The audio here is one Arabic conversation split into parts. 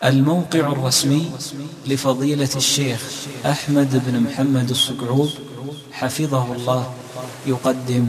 الموقع الرسمي لفضيلة الشيخ أحمد بن محمد الصقعوب حفظه الله يقدم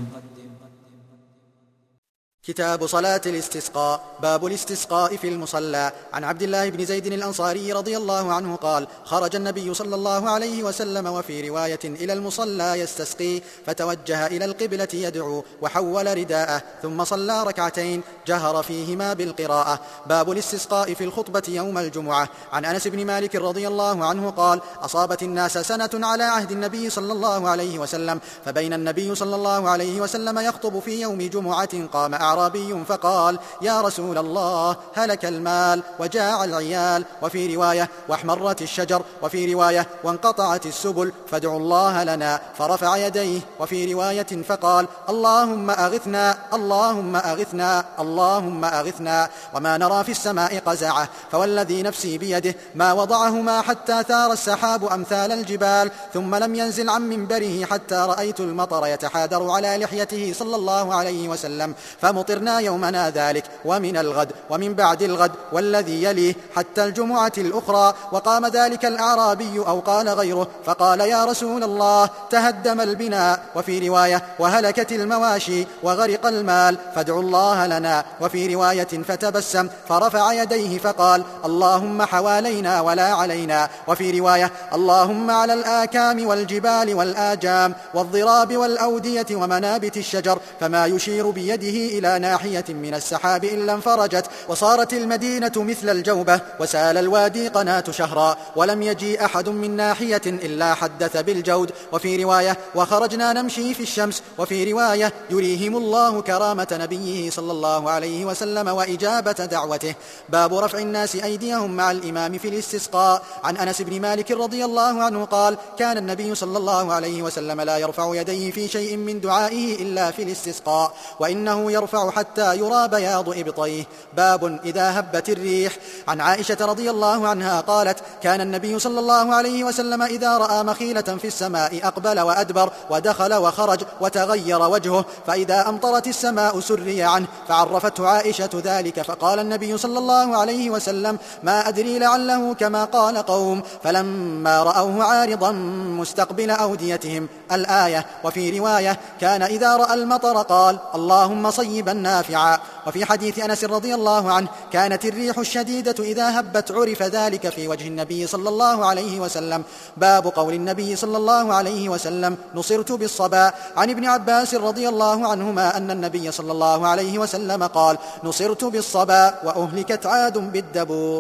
كتاب صلاة الاستسقاء. باب الاستسقاء في المصلى. عن عبد الله بن زيد الأنصاري رضي الله عنه قال: خرج النبي صلى الله عليه وسلم وفي رواية إلى المصلى يستسقي، فتوجه إلى القبلة يدعو، وحول رداءه، ثم صلى ركعتين جهر فيهما بالقراءة. باب الاستسقاء في الخطبة يوم الجمعة. عن أنس بن مالك رضي الله عنه قال: أصابت الناس سنة على عهد النبي صلى الله عليه وسلم، فبين النبي صلى الله عليه وسلم يخطب في يوم جمعة قام أعرابي فقال: يا رسول الله، هلك المال وجاع العيال، وفي رواية واحمرت الشجر، وفي رواية وانقطعت السبل، فادعوا الله لنا. فرفع يديه، وفي رواية فقال: اللهم أغثنا، اللهم أغثنا، اللهم أغثنا، وما نرى في السماء قزعة، فوالذي نفسي بيده ما وضعهما حتى ثار السحاب أمثال الجبال، ثم لم ينزل عن منبره حتى رأيت المطر يتحادر على لحيته صلى الله عليه وسلم، فمطرنا يومنا ذلك، ومن الغد، ومن بعد الغد، والذي يليه، حتى الجمعة الأخرى. وقام ذلك الأعرابي أو قال غيره فقال: يا رسول الله، تهدم البناء، وفي رواية وهلكت المواشي وغرق المال، فادعوا الله لنا، وفي رواية فتبسم فرفع يديه فقال: اللهم حوالينا ولا علينا، وفي رواية اللهم على الآكام والجبال والآجام والضراب والأودية ومنابت الشجر، فما يشير بيده إلى ناحية من السحاب إلا انفرجت، وصارت المدينة مثل الجوبة، وسال الوادي قناة شهرا، ولم يجي أحد من ناحية إلا حدث بالجود، وفي رواية وخرجنا نمشي في الشمس، وفي رواية يريهم الله كرامة نبيه صلى الله عليه وسلم وإجابة دعوته. باب رفع الناس أيديهم مع الإمام في الاستسقاء. عن أنس بن مالك رضي الله عنه قال: كان النبي صلى الله عليه وسلم لا يرفع يديه في شيء من دعائه إلا في الاستسقاء، وإنه يرفع حتى يرى بياض إبطيه. باب إذا هبت الريح. عن عائشة رضي الله عنها قالت: كان النبي صلى الله عليه وسلم إذا رأى مخيلة في السماء أقبل وأدبر، ودخل وخرج، وتغير وجهه، فإذا أمطرت السماء سري عنه، فعرفته عائشة ذلك، فقال النبي صلى الله عليه وسلم: ما أدري لعله كما قال قوم، فلما رأوه عارضا مستقبل أوديتهم، الآية. وفي رواية كان إذا رأى المطر قال: اللهم صيبا نافعا. وفي حديث أنس رضي الله عنه: كانت الريح الشديدة إذا هبت عرف ذلك في وجه النبي صلى الله عليه وسلم. باب قول النبي صلى الله عليه وسلم: نصرت بالصبا. عن ابن عباس رضي الله عنهما أن النبي صلى الله عليه وسلم قال: نصرت بالصبا، وأهلكت عاد بالدبور.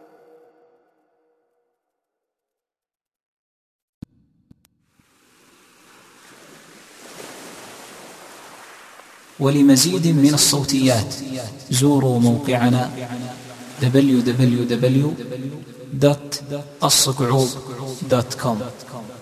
ولمزيد من الصوتيات زوروا موقعنا www.الصقعوب.com.